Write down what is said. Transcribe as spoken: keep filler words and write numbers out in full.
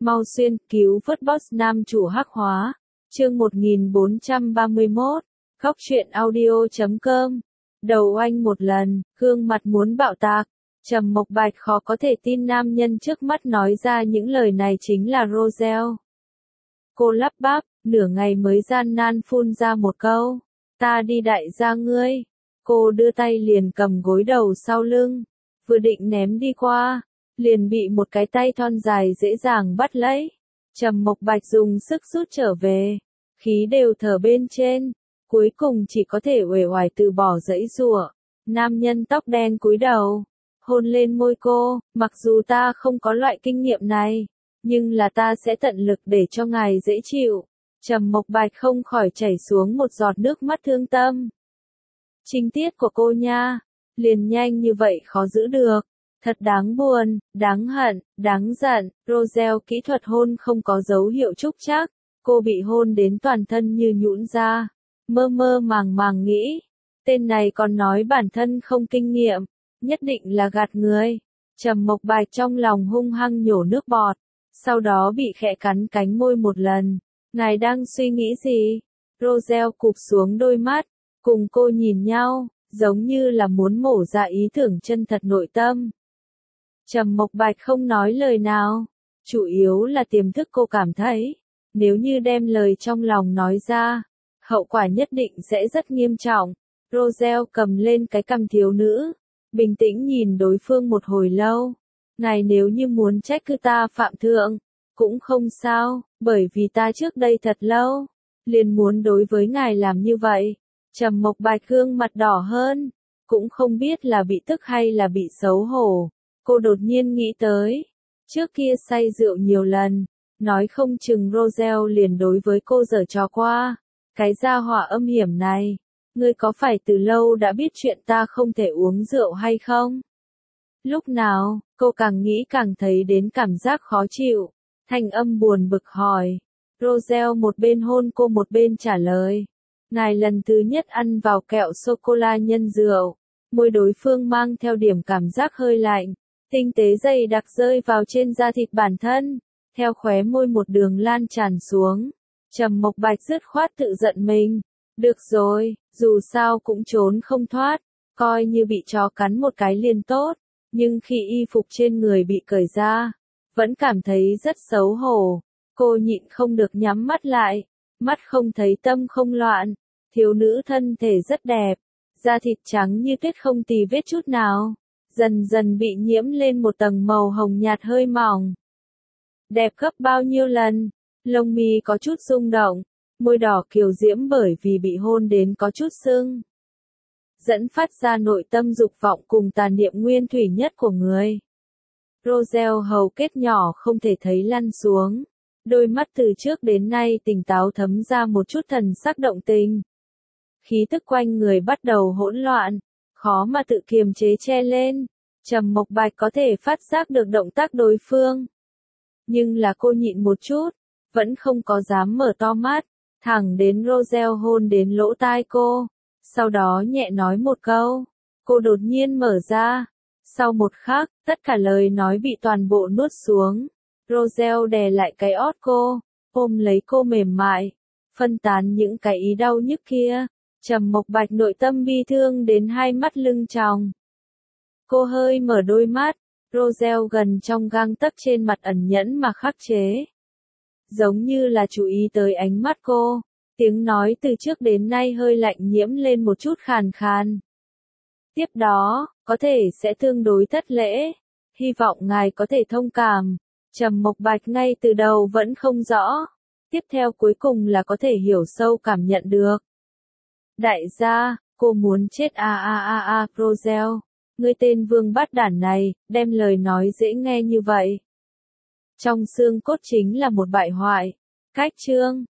Mau xuyên, cứu vớt boss nam chủ hắc hóa. Chương một nghìn bốn trăm ba mươi mốt. Khóc chuyện audio chấm com. Đầu oanh một lần, gương mặt muốn bạo tạc. Trầm Mộc Bạch khó có thể tin nam nhân trước mắt nói ra những lời này chính là Rosell. Cô lắp bắp, nửa ngày mới gian nan phun ra một câu. Ta đi đại gia ngươi. Cô đưa tay liền cầm gối đầu sau lưng. Vừa định ném đi qua. Liền bị một cái tay thon dài dễ dàng bắt lấy. Trầm Mộc Bạch dùng sức rút trở về. Khí đều thở bên trên. Cuối cùng chỉ có thể uể oải từ bỏ giãy giụa. Nam nhân tóc đen cúi đầu. Hôn lên môi cô, mặc dù ta không có loại kinh nghiệm này. Nhưng là ta sẽ tận lực để cho ngài dễ chịu. Trầm Mộc Bạch không khỏi chảy xuống một giọt nước mắt thương tâm. Trinh tiết của cô nha. Liền nhanh như vậy khó giữ được. Thật đáng buồn, đáng hận, đáng giận. Rosell kỹ thuật hôn không có dấu hiệu trúc trắc. Cô bị hôn đến toàn thân như nhũn ra. Mơ mơ màng màng nghĩ. Tên này còn nói bản thân không kinh nghiệm. Nhất định là gạt người. Trầm Mộc Bạch trong lòng hung hăng nhổ nước bọt. Sau đó bị khẽ cắn cánh môi một lần. Ngài đang suy nghĩ gì? Rosell cụp xuống đôi mắt. Cùng cô nhìn nhau. Giống như là muốn mổ ra ý tưởng chân thật nội tâm. Trầm Mộc Bạch không nói lời nào. Chủ yếu là tiềm thức cô cảm thấy. Nếu như đem lời trong lòng nói ra. Hậu quả nhất định sẽ rất nghiêm trọng. Rosell cầm lên cái cằm thiếu nữ. Bình tĩnh nhìn đối phương một hồi lâu. Ngài nếu như muốn trách cứ ta phạm thượng. Cũng không sao. Bởi vì ta trước đây thật lâu. Liền muốn đối với ngài làm như vậy. Trầm Mộc Bạch gương mặt đỏ hơn. Cũng không biết là bị tức hay là bị xấu hổ. Cô đột nhiên nghĩ tới. Trước kia say rượu nhiều lần. Nói không chừng Rosell liền đối với cô giở trò qua. Cái gia hỏa âm hiểm này. Ngươi có phải từ lâu đã biết chuyện ta không thể uống rượu hay không? Lúc nào, cô càng nghĩ càng thấy đến cảm giác khó chịu. Thanh âm buồn bực hỏi. Rosell một bên hôn cô một bên trả lời. Ngài lần thứ nhất ăn vào kẹo sô-cô-la nhân rượu. Môi đối phương mang theo điểm cảm giác hơi lạnh. Tinh tế dày đặc rơi vào trên da thịt bản thân. Theo khóe môi một đường lan tràn xuống. Trầm Mộc Bạch dứt khoát tự giận mình. Được rồi, dù sao cũng trốn không thoát. Coi như bị chó cắn một cái liền tốt. Nhưng khi y phục trên người bị cởi ra. Vẫn cảm thấy rất xấu hổ. Cô nhịn không được nhắm mắt lại. Mắt không thấy tâm không loạn. Thiếu nữ thân thể rất đẹp. Da thịt trắng như tuyết không tì vết chút nào. Dần dần bị nhiễm lên một tầng màu hồng nhạt hơi mỏng. Đẹp gấp bao nhiêu lần. Lông mi có chút rung động. Môi đỏ kiều diễm bởi vì bị hôn đến có chút sưng. Dẫn phát ra nội tâm dục vọng cùng tà niệm nguyên thủy nhất của người. Rosell hầu kết nhỏ không thể thấy lăn xuống. Đôi mắt từ trước đến nay tỉnh táo thấm ra một chút thần sắc động tình. Khí tức quanh người bắt đầu hỗn loạn. Khó mà tự kiềm chế che lên. Trầm Mộc Bạch có thể phát giác được động tác đối phương. Nhưng là cô nhịn một chút. Vẫn không có dám mở to mắt. Thẳng đến Rosell hôn đến lỗ tai cô. Sau đó nhẹ nói một câu. Cô đột nhiên mở ra. Sau một khắc, tất cả lời nói bị toàn bộ nuốt xuống. Rosell đè lại cái ót cô. Ôm lấy cô mềm mại. Phân tán những cái ý đau nhức kia. Trầm Mộc Bạch nội tâm bi thương đến hai mắt lưng tròng. Cô hơi mở đôi mắt. Rosell gần trong gang tấc trên mặt ẩn nhẫn mà khắc chế. Giống như là chú ý tới ánh mắt cô. Tiếng nói từ trước đến nay hơi lạnh nhiễm lên một chút khàn khàn. Tiếp đó, có thể sẽ tương đối thất lễ. Hy vọng ngài có thể thông cảm. Trầm Mộc Bạch ngay từ đầu vẫn không rõ. Tiếp theo cuối cùng là có thể hiểu sâu cảm nhận được. Đại gia, cô muốn chết a a a a Rosell. Ngươi tên vương bát đản này, đem lời nói dễ nghe như vậy. Trong xương cốt chính là một bại hoại. Cách chương.